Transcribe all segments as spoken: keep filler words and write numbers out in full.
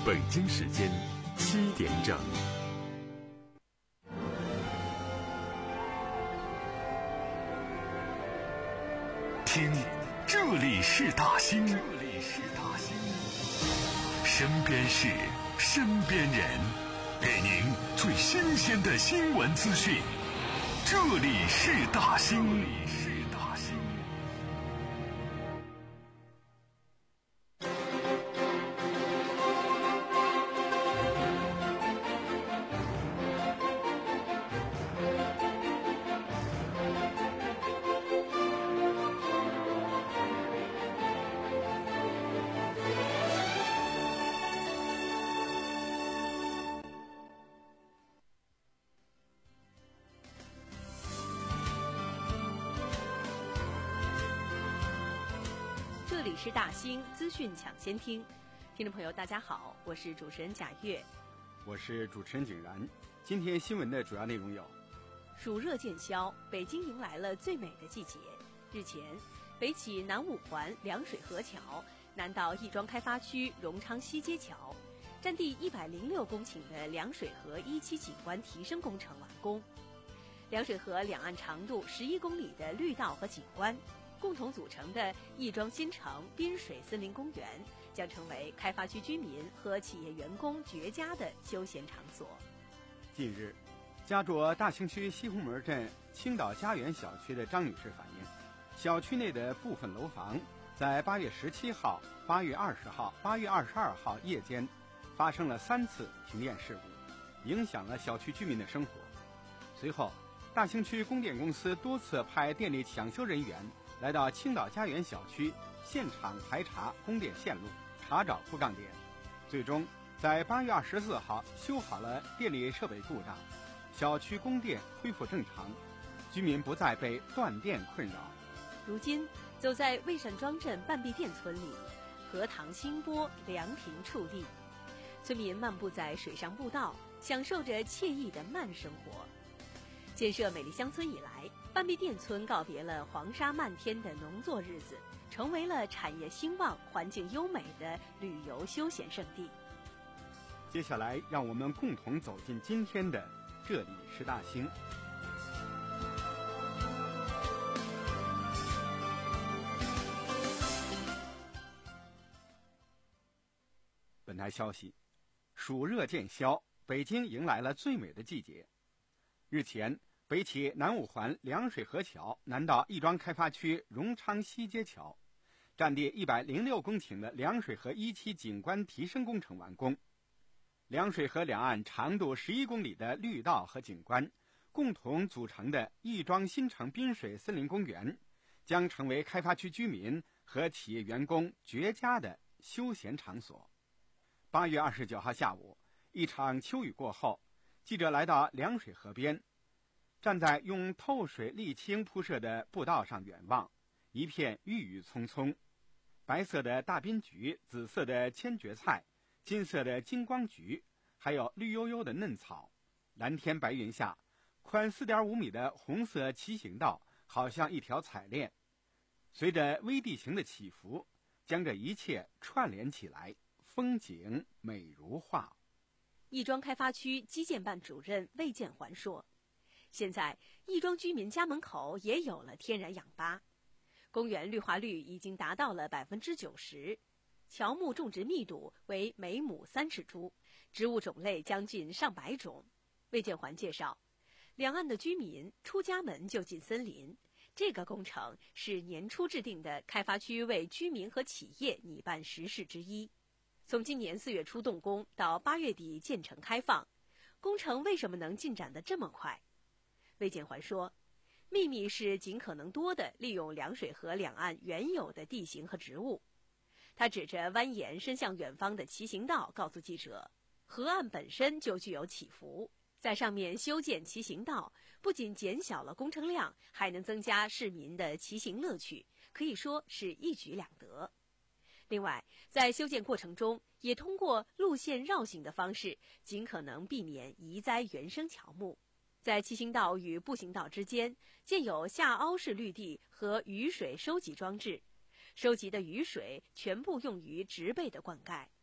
北京时间七点整。听，这里是大兴，这里是大兴，身边事，身边人，给您最新鲜的新闻资讯。这里是大兴，这里是大兴。 这里是大兴资讯抢先听，听众朋友大家好，我是主持人贾月， 我是主持人景然。今天新闻的主要内容有： 暑热渐消，北京迎来了最美的季节。日前，北起南五环凉水河桥，南到亦庄开发区荣昌西街桥，占地一百零六公顷的凉水河一期景观提升工程完工。凉水河两岸长度十一公里的绿道和景观共同组成的亦庄新城滨水森林公园将成为开发区居民和企业员工绝佳的休闲场所。 近日，家住大兴区西红门镇青岛家园小区的张女士反映，小区内的部分楼房在八月十七号、八月二十号、八月二十二号夜间发生了三次停电事故，影响了小区居民的生活。随后，大兴区供电公司多次派电力抢修人员来到青岛家园小区现场排查供电线路，查找故障点，最终在八月二十四号修好了电力设备故障，小区供电恢复正常，居民不再被断电困扰。 如今，走在魏善庄镇半壁店村里，荷塘清波，凉亭矗立，村民漫步在水上步道，享受着惬意的慢生活。建设美丽乡村以来，半壁店村告别了黄沙漫天的农作日子，成为了产业兴旺、环境优美的旅游休闲胜地。 接下来，让我们共同走进今天的这里是大兴。本台消息：暑热渐消，北京迎来了最美的季节。日前，北起南五环凉水河桥，南到亦庄开发区荣昌西街桥，占地一百零六公顷的凉水河一期景观提升工程完工。凉水河两岸长度十一公里的绿道和景观共同组成的亦庄新城滨水森林公园，将成为开发区居民和企业员工绝佳的休闲场所。八月二十九号下午，一场秋雨过后，记者来到凉水河边，站在用透水沥青铺设的步道上远望，一片郁郁葱葱，白色的大滨菊，紫色的千蕨菜，金色的金光菊，还有绿油油的嫩草。蓝天白云下，宽 四点五米的红色骑行道好像一条彩链，随着微地形的起伏，将这一切串联起来，风景美如画。 亦庄开发区基建办主任魏建环说，现在亦庄居民家门口也有了天然氧吧，公园绿化率已经达到了百分之九十，乔木种植密度为每亩三尺株，植物种类将近上百种。魏建环介绍，两岸的居民出家门就进森林，这个工程是年初制定的开发区为居民和企业拟办实事之一。从今年四月初动工到八月底建成开放，工程为什么能进展得这么快？魏建环说，秘密是尽可能多地利用凉水河两岸原有的地形和植物。他指着蜿蜒伸向远方的骑行道告诉记者，河岸本身就具有起伏，在上面修建骑行道，不仅减小了工程量，还能增加市民的骑行乐趣，可以说是一举两得。另外，在修建过程中，也通过路线绕行的方式，尽可能避免移栽原生乔木。在骑行道与步行道之间建有下凹式绿地和雨水收集装置，收集的雨水全部用于植被的灌溉。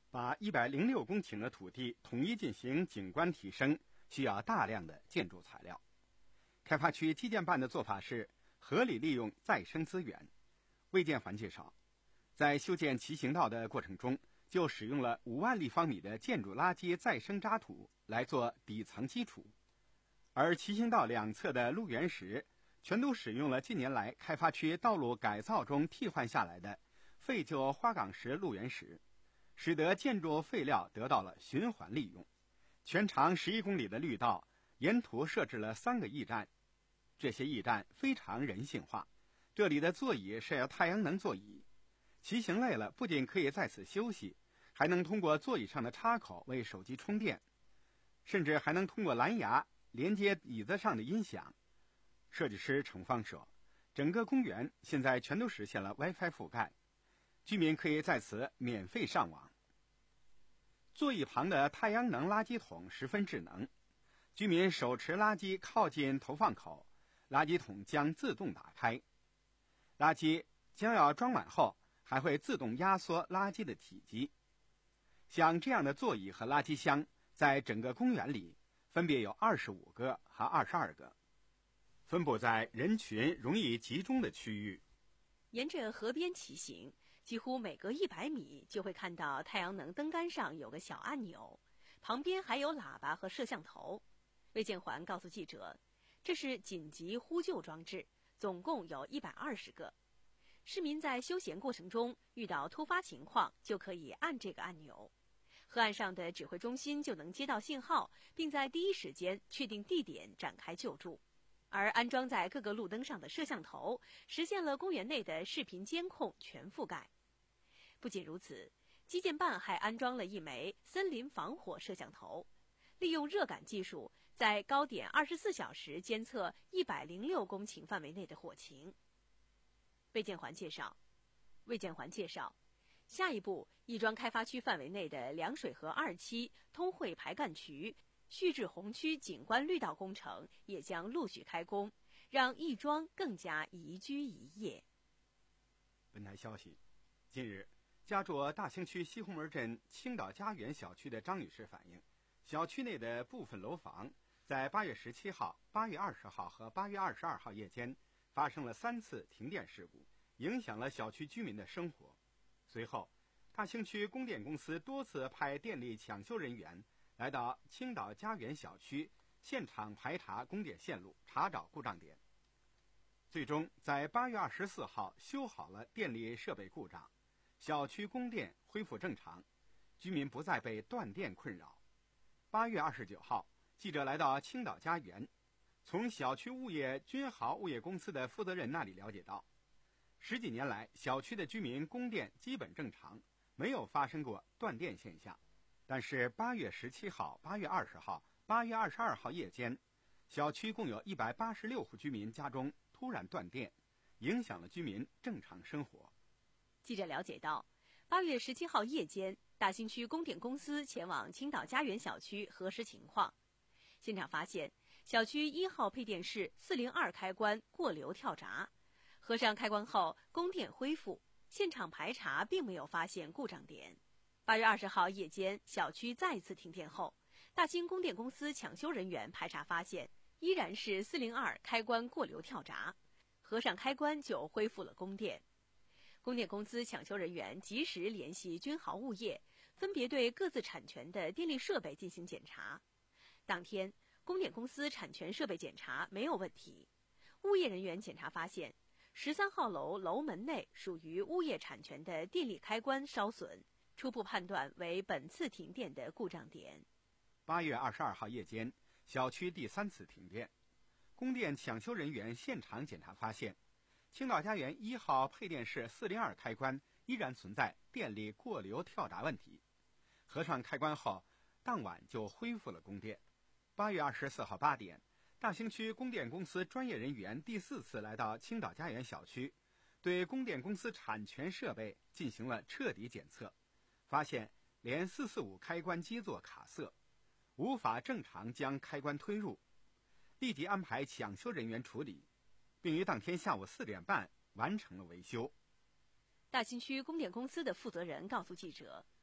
把一百零六公顷的土地统一进行景观提升，需要大量的建筑材料。开发区基建办的做法是合理利用再生资源。魏建环介绍，在修建骑行道的过程中，就使用了五万立方米的建筑垃圾再生渣土来做底层基础，而骑行道两侧的路缘石全都使用了近年来开发区道路改造中替换下来的废旧花岗石路缘石，使得建筑废料得到了循环利用。全长十一公里的绿道沿途设置了三个驿站，这些驿站非常人性化，这里的座椅是太阳能座椅，骑行累了不仅可以在此休息，还能通过座椅上的插口为手机充电，甚至还能通过蓝牙连接椅子上的音响。设计师程芳说，整个公园现在全都实现了 WiFi 覆盖，居民可以在此免费上网。座椅旁的太阳能垃圾桶十分智能，居民手持垃圾靠近投放口，垃圾桶将自动打开，垃圾将要装满后还会自动压缩垃圾的体积。像这样的座椅和垃圾箱在整个公园里分别有二十五个和二十二个，分布在人群容易集中的区域。 沿着河边骑行，几乎每隔一百米就会看到太阳能灯杆上有个小按钮，旁边还有喇叭和摄像头。魏建环告诉记者，这是紧急呼救装置，总共有一百二十个。市民在休闲过程中遇到突发情况，就可以按这个按钮，河岸上的指挥中心就能接到信号，并在第一时间确定地点展开救助。而安装在各个路灯上的摄像头实现了公园内的视频监控全覆盖。不仅如此，基建办还安装了一枚森林防火摄像头，利用热感技术在高点二十四小时监测一百零六公顷范围内的火情。魏建环介绍，魏建环介绍，下一步，亦庄开发区范围内的凉水河二期、通惠排干渠、旭志红区景观绿道工程也将陆续开工，让亦庄更加宜居宜业。 本台消息，近日，家住大兴区西红门镇青岛家园小区的张女士反映，小区内的部分楼房在八月十七号、八月二十号和八月二十二号夜间发生了三次停电事故，影响了小区居民的生活。随后，大兴区供电公司多次派电力抢修人员来到青岛家园小区现场排查供电线路，查找故障点。最终在八月二十四号修好了电力设备故障，小区供电恢复正常，居民不再被断电困扰。八月二十九号，记者来到青岛家园，从小区物业君豪物业公司的负责人那里了解到，十几年来小区的居民供电基本正常，没有发生过断电现象。但是八月十七号、八月二十号、八月二十二号夜间，小区共有一百八十六户居民家中突然断电，影响了居民正常生活。 记者了解到，八月十七号夜间，大兴区供电公司前往青岛家园小区核实情况，现场发现小区一号配电室四零二开关过流跳闸，合上开关后供电恢复，现场排查并没有发现故障点。八月二十号夜间，小区再次停电后，大兴供电公司抢修人员排查发现，依然是四零二开关过流跳闸，合上开关就恢复了供电。供电公司抢修人员及时联系君豪物业，分别对各自产权的电力设备进行检查。当天，供电公司产权设备检查没有问题，物业人员检查发现，十三号楼楼门内属于物业产权的电力开关烧损，初步判断为本次停电的故障点。 八月二十二号夜间，小区第三次停电，供电抢修人员现场检查发现，青岛家园一号配电室四零二开关依然存在电力过流跳闸问题，合上开关后，当晚就恢复了供电。八月二十四号八点，大兴区供电公司专业人员第四次来到青岛家园小区，对供电公司产权设备进行了彻底检测，发现连四四五开关基座卡色，无法正常将开关推入，立即安排抢修人员处理，并于当天下午四点半完成了维修。 大兴区供电公司的负责人告诉记者，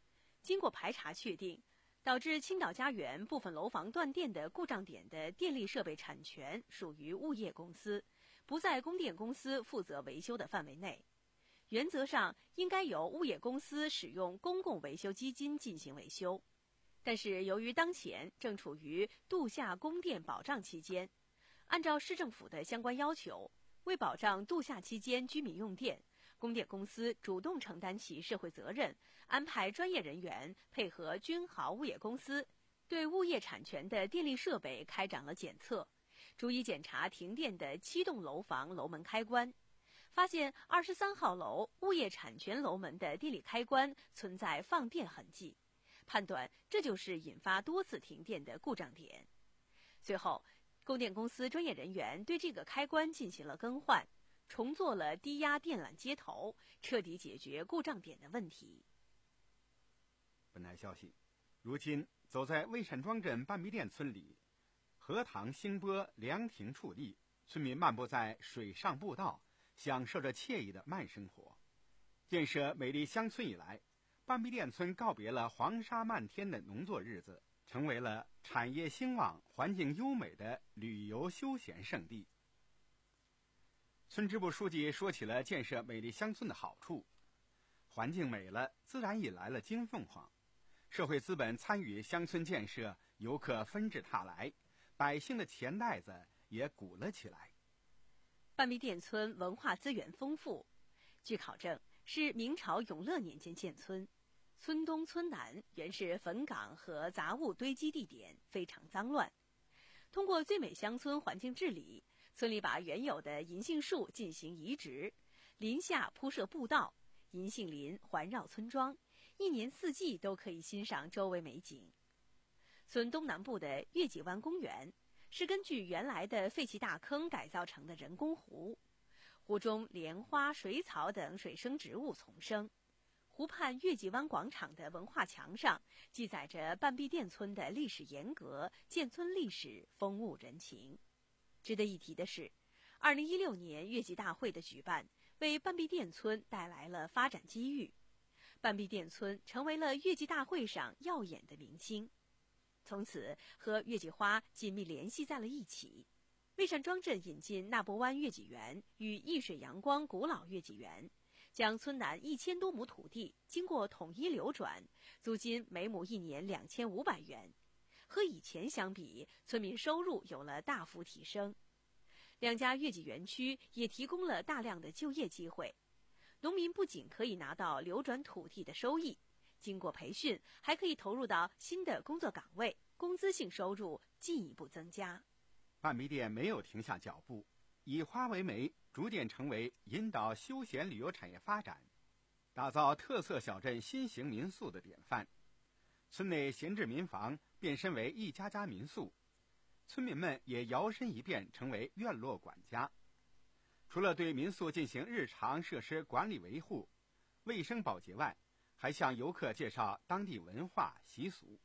经过排查确定，导致青岛家园部分楼房断电的故障点的电力设备产权属于物业公司，不在供电公司负责维修的范围内。原则上应该由物业公司使用公共维修基金进行维修。但是由于当前正处于度夏供电保障期间，按照市政府的相关要求，为保障度夏期间居民用电，供电公司主动承担起社会责任，安排专业人员配合君豪物业公司，对物业产权的电力设备开展了检测，逐一检查停电的七栋楼房楼门开关，发现二十三号楼物业产权楼门的电力开关存在放电痕迹，判断这就是引发多次停电的故障点。随后，供电公司专业人员对这个开关进行了更换，重做了低压电缆接头，彻底解决故障点的问题。 本台消息，如今走在魏山庄镇半壁店村里，荷塘兴波凉亭矗立，村民漫步在水上步道，享受着惬意的慢生活。建设美丽乡村以来，半壁店村告别了黄沙漫天的农作日子，成为了产业兴旺、环境优美的旅游休闲胜地。村支部书记说起了建设美丽乡村的好处：环境美了，自然引来了金凤凰；社会资本参与乡村建设，游客纷至沓来，百姓的钱袋子也鼓了起来。 半壁店村文化资源丰富，据考证是明朝永乐年间建村，村东村南原是坟岗和杂物堆积地点，非常脏乱。通过最美乡村环境治理，村里把原有的银杏树进行移植，林下铺设步道，银杏林环绕村庄，一年四季都可以欣赏周围美景。村东南部的月季湾公园是根据原来的废弃大坑改造成的人工湖，湖中莲花、水草等水生植物丛生。湖畔月季湾广场的文化墙上记载着半壁店村的历史沿革、建村历史、风物人情。值得一提的是，二零一六年月季大会的举办，为半壁店村带来了发展机遇。半壁店村成为了月季大会上耀眼的明星，从此和月季花紧密联系在了一起。魏山庄镇引进纳波湾月季园与易水阳光古老月季园，将村南一千多亩土地经过统一流转，租金每亩一年两千五百元。和以前相比，村民收入有了大幅提升。两家月季园区也提供了大量的就业机会，农民不仅可以拿到流转土地的收益，经过培训还可以投入到新的工作岗位，工资性收入进一步增加。 半壁店没有停下脚步，以花为媒，逐渐成为引导休闲旅游产业发展、打造特色小镇新型民宿的典范。村内闲置民房变身为一家家民宿，村民们也摇身一变成为院落管家。除了对民宿进行日常设施管理维护、卫生保洁外，还向游客介绍当地文化习俗。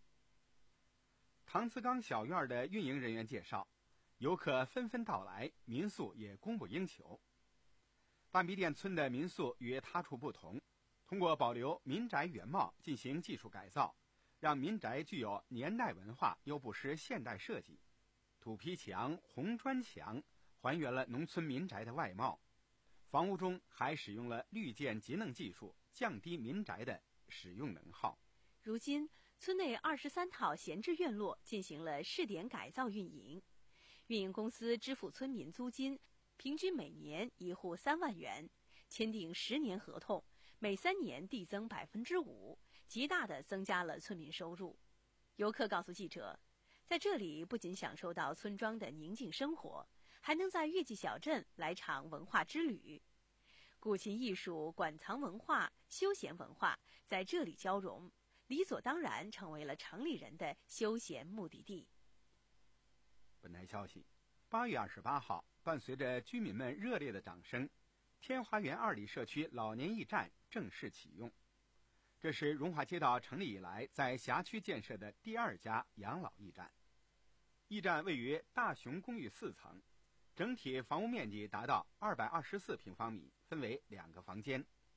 唐祠岗小院的运营人员介绍，游客纷纷到来，民宿也供不应求。半壁店村的民宿与他处不同，通过保留民宅原貌进行技术改造，让民宅具有年代文化又不失现代设计。土坯墙、红砖墙还原了农村民宅的外貌，房屋中还使用了绿建节能技术，降低民宅的使用能耗。 如今，村内二十三套闲置院落进行了试点改造运营，运营公司支付村民租金，平均每年一户三万元，签订十年合同，每三年递增百分之五，极大地增加了村民收入。游客告诉记者，在这里不仅享受到村庄的宁静生活，还能在月季小镇来场文化之旅。古琴艺术、馆藏文化、休闲文化在这里交融，理所当然成为了城里人的休闲目的地。 本台消息，八月二十八号，伴随着居民们热烈的掌声，天华园二里社区老年驿站正式启用。这是荣华街道成立以来在辖区建设的第二家养老驿站。驿站位于大雄公寓四层，整体房屋面积达到二百二十四平方米，分为两个房间。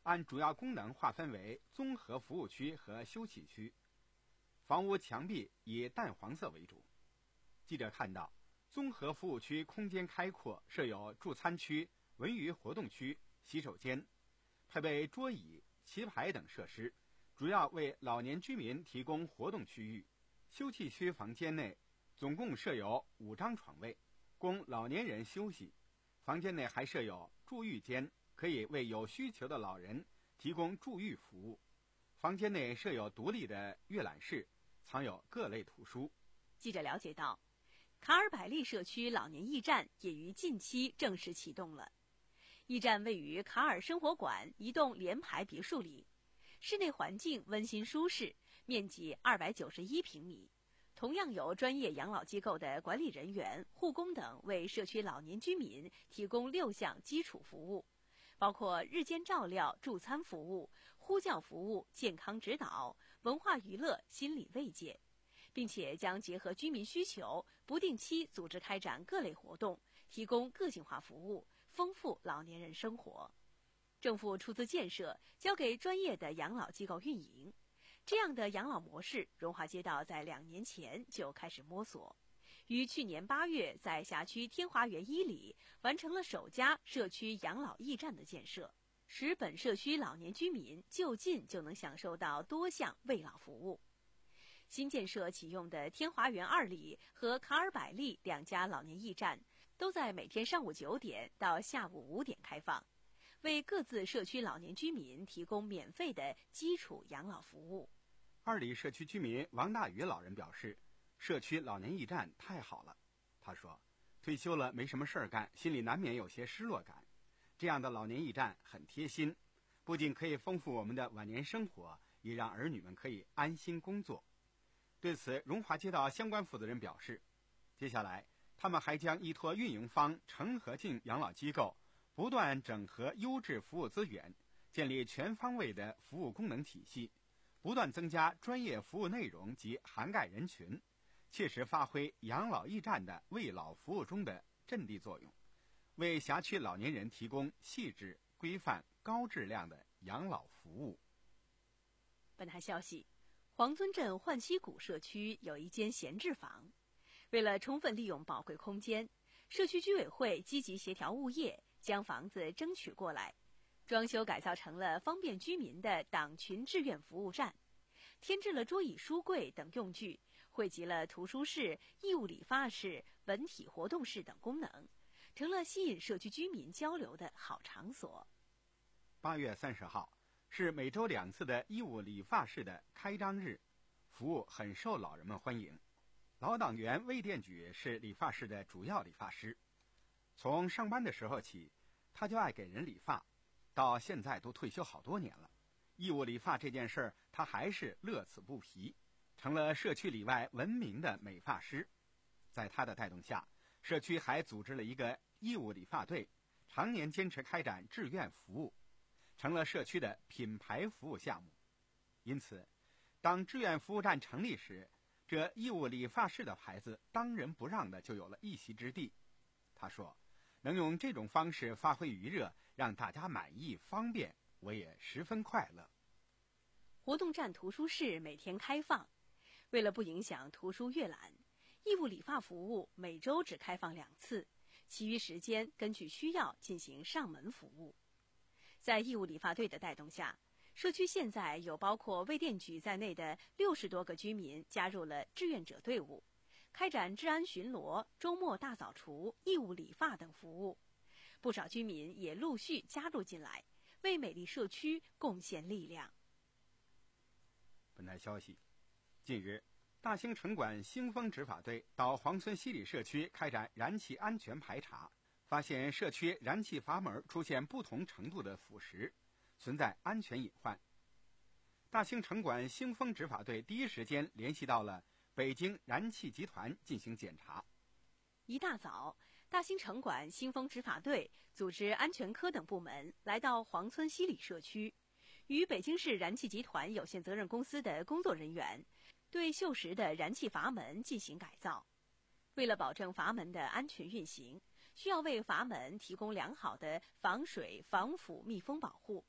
按主要功能划分为综合服务区和休憩区。房屋墙壁以淡黄色为主。记者看到，综合服务区空间开阔，设有助餐区、文娱活动区、洗手间，配备桌椅、棋牌等设施，主要为老年居民提供活动区域。休憩区房间内总共设有五张床位，供老年人休息。房间内还设有住浴间，可以为有需求的老人提供住浴服务。房间内设有独立的阅览室，藏有各类图书。 记者了解到，卡尔百利社区老年驿站也于近期正式启动了。驿站位于卡尔生活馆一栋联排别墅里，室内环境温馨舒适，面积二百九十一平米。同样有专业养老机构的管理人员、护工等为社区老年居民提供六项基础服务，包括日间照料、助餐服务、呼叫服务、健康指导、文化娱乐、心理慰藉，并且将结合居民需求，不定期组织开展各类活动，提供个性化服务，丰富老年人生活。政府出资建设，交给专业的养老机构运营。这样的养老模式，荣华街道在两年前就开始摸索，于去年八月在辖区天华园一里完成了首家社区养老驿站的建设，使本社区老年居民就近就能享受到多项慰老服务。新建设启用的天华园二里和卡尔百利两家老年驿站，都在每天上午九点到下午五点开放，为各自社区老年居民提供免费的基础养老服务。 二里社区居民王大宇老人表示，社区老年驿站太好了。他说，退休了没什么事儿干，心里难免有些失落感。这样的老年驿站很贴心，不仅可以丰富我们的晚年生活，也让儿女们可以安心工作。对此，荣华街道相关负责人表示，接下来他们还将依托运营方成和进养老机构，不断整合优质服务资源，建立全方位的服务功能体系，不断增加专业服务内容及涵盖人群，切实发挥养老驿站的为老服务中的阵地作用，为辖区老年人提供细致、规范、高质量的养老服务。 本台消息，黄村镇焕溪谷社区有一间闲置房，为了充分利用宝贵空间，社区居委会积极协调物业，将房子争取过来，装修改造成了方便居民的党群志愿服务站，添置了桌椅书柜等用具，汇集了图书室、义务理发室、文体活动室等功能，成了吸引社区居民交流的好场所。 八月三十号是每周两次的义务理发室的开张日，服务很受老人们欢迎。老党员魏殿举是理发室的主要理发师，从上班的时候起，他就爱给人理发，到现在都退休好多年了。义务理发这件事儿，他还是乐此不疲，成了社区里外闻名的美发师。在他的带动下，社区还组织了一个义务理发队，常年坚持开展志愿服务，成了社区的品牌服务项目。因此，当志愿服务站成立时，这义务理发室的牌子当仁不让的就有了一席之地。他说，能用这种方式发挥余热，让大家满意方便，我也十分快乐。 活动站图书室每天开放，为了不影响图书阅览，义务理发服务每周只开放两次，其余时间根据需要进行上门服务。在义务理发队的带动下，社区现在有包括魏殿举在内的六十多个居民加入了志愿者队伍，开展治安巡逻、周末大扫除、义务理发等服务。不少居民也陆续加入进来，为美丽社区贡献力量。 本台消息，近日，大兴城管兴丰执法队到黄村西里社区开展燃气安全排查，发现社区燃气阀门出现不同程度的腐蚀，存在安全隐患。大兴城管兴丰执法队第一时间联系到了北京燃气集团进行检查。 一大早，大兴城管兴丰执法队组织安全科等部门来到黄村西里社区，与北京市燃气集团有限责任公司的工作人员对锈蚀的燃气阀门进行改造。为了保证阀门的安全运行，需要为阀门提供良好的防水、防腐、密封保护，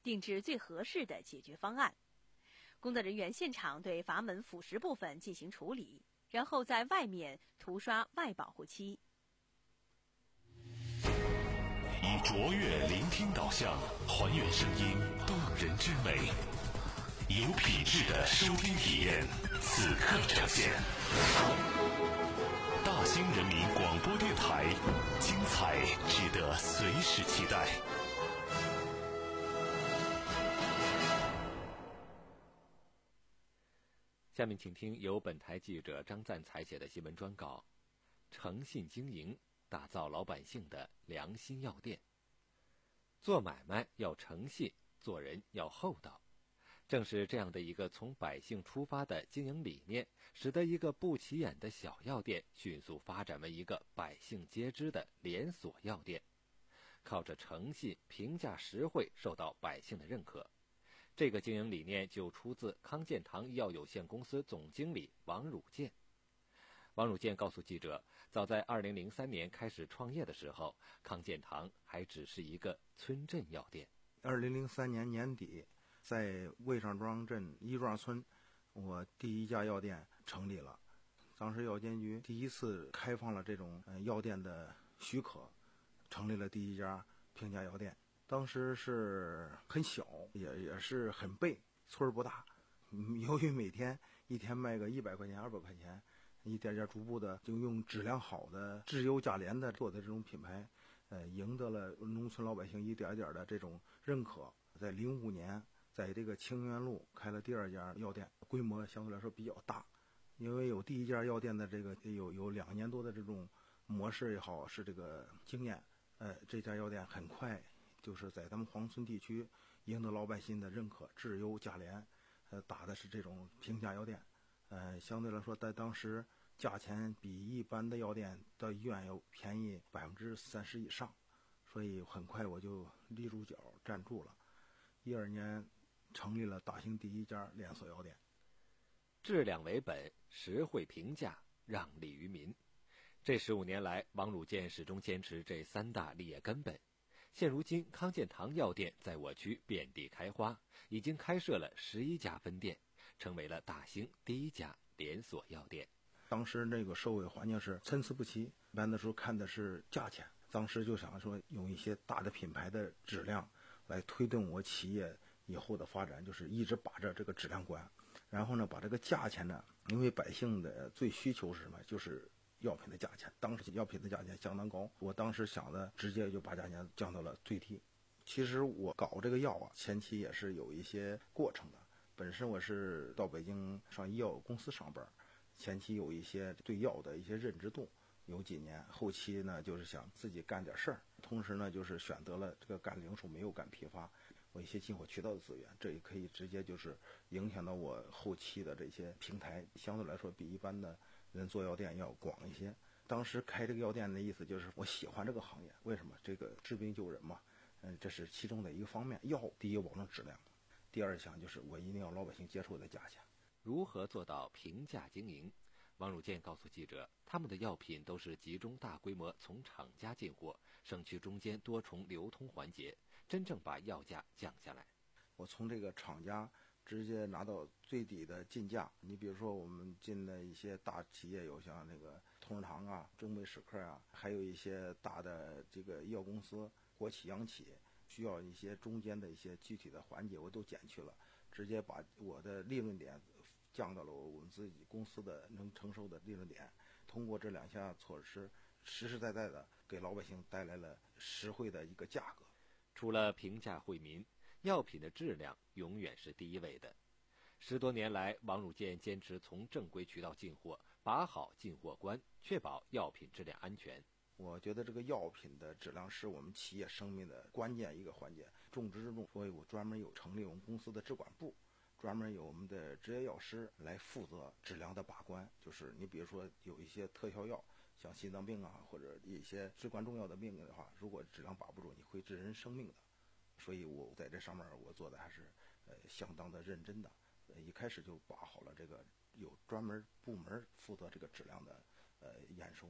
定制最合适的解决方案。工作人员现场对阀门腐蚀部分进行处理，然后在外面涂刷外保护漆。 以卓越聆听导向，还原声音动人之美，有品质的收听体验，此刻呈现。大兴人民广播电台，精彩值得随时期待。 下面请听由本台记者张赞采写的新闻专稿：诚信经营，打造老百姓的良心药店。做买卖要诚信，做人要厚道。正是这样的一个从百姓出发的经营理念，使得一个不起眼的小药店迅速发展为一个百姓皆知的连锁药店。靠着诚信、评价实惠，受到百姓的认可。这个经营理念就出自康健堂医药有限公司总经理王汝健。王汝健告诉记者，早在二零零三年开始创业的时候，康健堂还只是一个村镇药店。 二零零三年年底，在魏上庄镇一庄村，我第一家药店成立了。当时药监局第一次开放了这种呃药店的许可，成立了第一家平价药店。当时是很小，也也是很背，村儿不大。由于每天一天卖个一百块钱、二百块钱，一点点逐步的就用质量好的、质优价廉的做的这种品牌，呃，赢得了农村老百姓一点点的这种认可。在零五年，在这个清源路开了第二家药店，规模相对来说比较大，因为有第一家药店的这个有有两年多的这种模式也好，是这个经验，呃，这家药店很快就是在咱们黄村地区赢得老百姓的认可，质优价廉，呃，打的是这种平价药店，呃，相对来说在当时价钱比一般的药店到医院要便宜百分之三十以上，所以很快我就立住脚站住了。一二年成立了大兴第一家连锁药店。 质量为本，实惠平价，让利于民。这十五年来，王汝健始终坚持这三大立业根本。现如今，康健堂药店在我区遍地开花，已经开设了十一家分店，成为了大兴第一家连锁药店。 当时那个社会环境是参差不齐，一般的时候看的是价钱，当时就想说用一些大的品牌的质量来推动我企业以后的发展，就是一直把着这个质量关，然后呢把这个价钱呢，因为百姓的最需求是什么，就是药品的价钱，当时药品的价钱相当高，我当时想的直接就把价钱降到了最低。其实我搞这个药啊，前期也是有一些过程的。本身我是到北京上医药公司上班，前期有一些对药的一些认知度，有几年，后期呢就是想自己干点事儿，同时呢就是选择了这个干零售没有干批发，我一些进货渠道的资源，这也可以直接就是影响到我后期的这些平台，相对来说比一般的人做药店要广一些。当时开这个药店的意思就是我喜欢这个行业，为什么？这个治病救人嘛，嗯，这是其中的一个方面。药第一保证质量，第二项就是我一定要老百姓接受的价钱。 如何做到平价经营？王汝健告诉记者，他们的药品都是集中大规模从厂家进货，省去中间多重流通环节，真正把药价降下来。 我从这个厂家直接拿到最低的进价。你比如说我们进的一些大企业，有像那个同仁堂啊、中美史克啊，还有一些大的这个医药公司、国企、央企，需要一些中间的一些具体的环节，我都减去了，直接把我的利润点降到了我们自己公司的能承受的利润点。通过这两项措施，实实在在的给老百姓带来了实惠的一个价格。 除了平价惠民，药品的质量永远是第一位的。十多年来，王汝健坚持从正规渠道进货，把好进货关，确保药品质量安全。 我觉得这个药品的质量是我们企业生命的关键一个环节，重中之重。所以我专门有成立我们公司的质管部，专门有我们的执业药师来负责质量的把关。就是你比如说有一些特效药，像心脏病啊，或者一些至关重要的病的话，如果质量把不住，你会致人生命的。所以我在这上面我做的还是呃相当的认真的，呃一开始就把好了这个有专门部门负责这个质量的呃验收。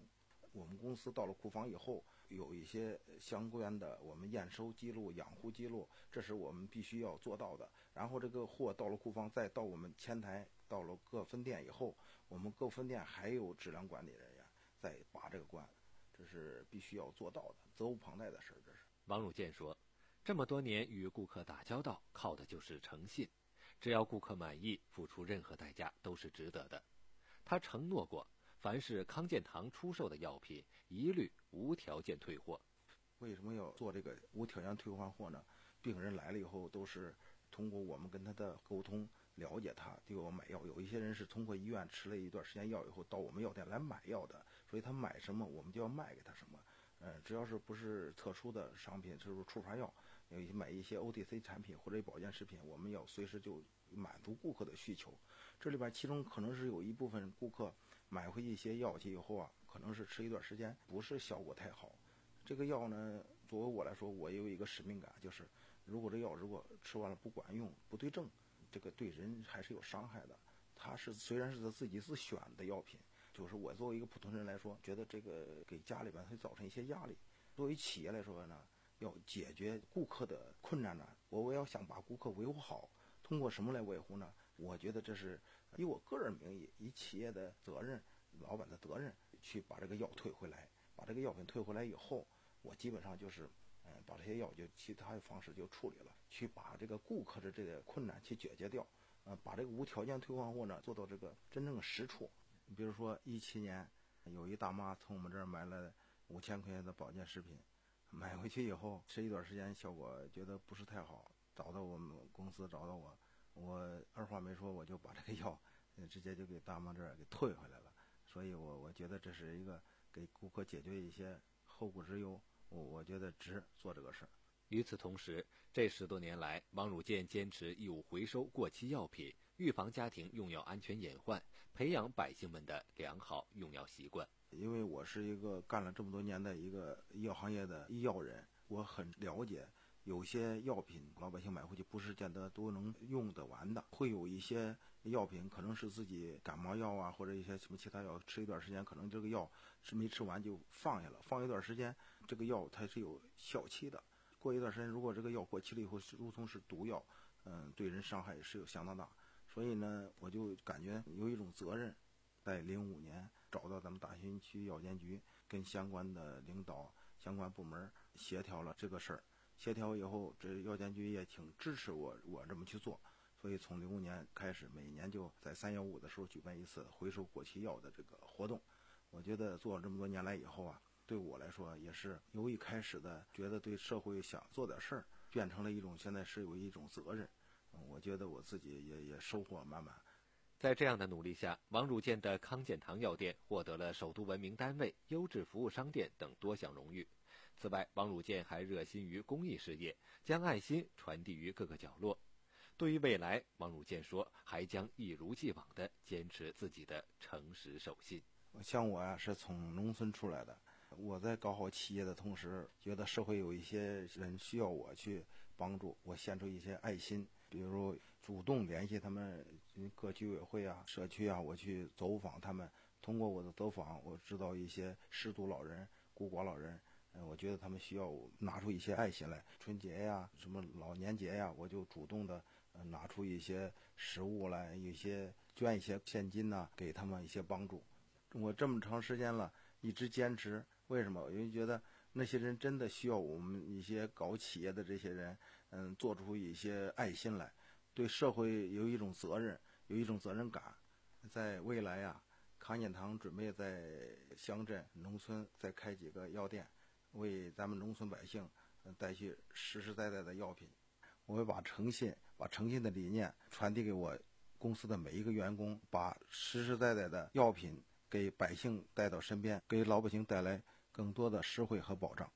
我们公司到了库房以后，有一些相关的我们验收记录、养护记录，这是我们必须要做到的。然后这个货到了库房，再到我们前台，到了各分店以后，我们各分店还有质量管理人员再把这个关，这是必须要做到的，责无旁贷的事儿。这是王汝健说，这么多年与顾客打交道，靠的就是诚信，只要顾客满意，付出任何代价都是值得的。他承诺过，凡是康健堂出售的药品，一律无条件退货。 为什么要做这个无条件退换货呢？病人来了以后，都是通过我们跟他的沟通，了解他对我买药。有一些人是通过医院吃了一段时间药以后，到我们药店来买药的，所以他买什么，我们就要卖给他什么。呃，只要是不是特殊的商品，就是处罚药，有一些买一些 O T C 产品或者保健食品，我们要随时就满足顾客的需求。这里边其中可能是有一部分顾客买回一些药去以后啊，可能是吃一段时间不是效果太好。这个药呢，作为我来说，我有一个使命感，就是如果这药如果吃完了不管用、不对症，这个对人还是有伤害的。它是虽然是他自己自选的药品，就是我作为一个普通人来说，觉得这个给家里边会造成一些压力。作为企业来说呢，要解决顾客的困难呢，我我要想把顾客维护好，通过什么来维护呢？我觉得这是以我个人名义，以企业的责任、老板的责任去把这个药退回来。把这个药品退回来以后，我基本上就是，嗯，把这些药就其他的方式就处理了，去把这个顾客的这个困难去解决掉，呃，把这个无条件退换货呢做到这个真正的实处。你比如说一七年，有一大妈从我们这儿买了五千块钱的保健食品，买回去以后吃一段时间，效果觉得不是太好，找到我们公司找到我，我二话没说，我就把这个药，呃，直接就给大妈这儿给退回来了。所以我我觉得这是一个给顾客解决一些后顾之忧，我我觉得值做这个事儿。 与此同时，这十多年来，王汝健坚持义务回收过期药品，预防家庭用药安全隐患，培养百姓们的良好用药习惯。 因为我是一个干了这么多年的一个医药行业的医药人，我很了解有些药品老百姓买回去不是见得都能用得完的，会有一些药品可能是自己感冒药啊，或者一些什么其他药，吃一段时间可能这个药是没吃完就放下了，放一段时间这个药它是有效期的，过一段时间如果这个药过期了以后如同是毒药，嗯，对人伤害也是有相当大。所以呢，我就感觉有一种责任，在零五年找到咱们大兴区药监局，跟相关的领导、相关部门协调了这个事儿。协调以后，这药监局也挺支持我，我这么去做。所以从零五年开始，每年就在三幺五的时候举办一次回收过期药的这个活动。我觉得做了这么多年来以后啊，对我来说也是由一开始的觉得对社会想做点事儿，变成了一种现在是有一种责任。嗯，我觉得我自己也也收获满满。 在这样的努力下，王汝健的康健堂药店获得了首都文明单位、优质服务商店等多项荣誉。此外，王汝健还热心于公益事业，将爱心传递于各个角落。对于未来，王汝健说，还将一如既往地坚持自己的诚实守信。 像我呀、啊，是从农村出来的，我在搞好企业的同时，觉得社会有一些人需要我去帮助，我献出一些爱心，比如主动联系他们各居委会啊、社区啊，我去走访他们。通过我的走访，我知道一些失独老人、孤寡老人，嗯，我觉得他们需要拿出一些爱心来。春节呀、什么老年节呀，我就主动的呃拿出一些食物来，一些捐一些现金呐、啊，给他们一些帮助。我这么长时间了，一直坚持，为什么？因为觉得那些人真的需要我们一些搞企业的这些人，嗯，做出一些爱心来，对社会有一种责任，有一种责任感。在未来呀、啊，康健堂准备在乡镇、农村再开几个药店，为咱们农村百姓带去实实在在的药品。我会把诚信、把诚信的理念传递给我公司的每一个员工，把实实在在的药品给百姓带到身边，给老百姓带来更多的实惠和保障。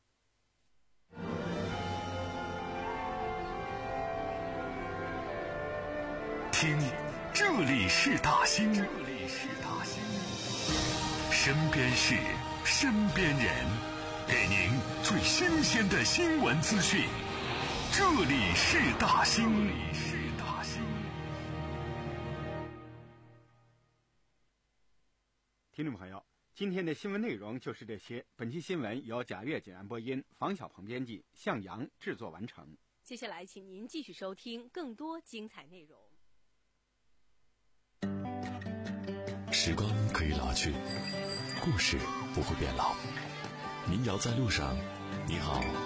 听，这里是大兴，这里是大兴，身边事，身边人，给您最新鲜的新闻资讯。这里是大兴，这里是大兴。 听众朋友， 今天的新闻内容就是这些。本期新闻由贾月简安播音，房小鹏编辑，向阳制作完成。 接下来，请您继续收听更多精彩内容。 时光可以老去，故事不会变老。民谣在路上，你好。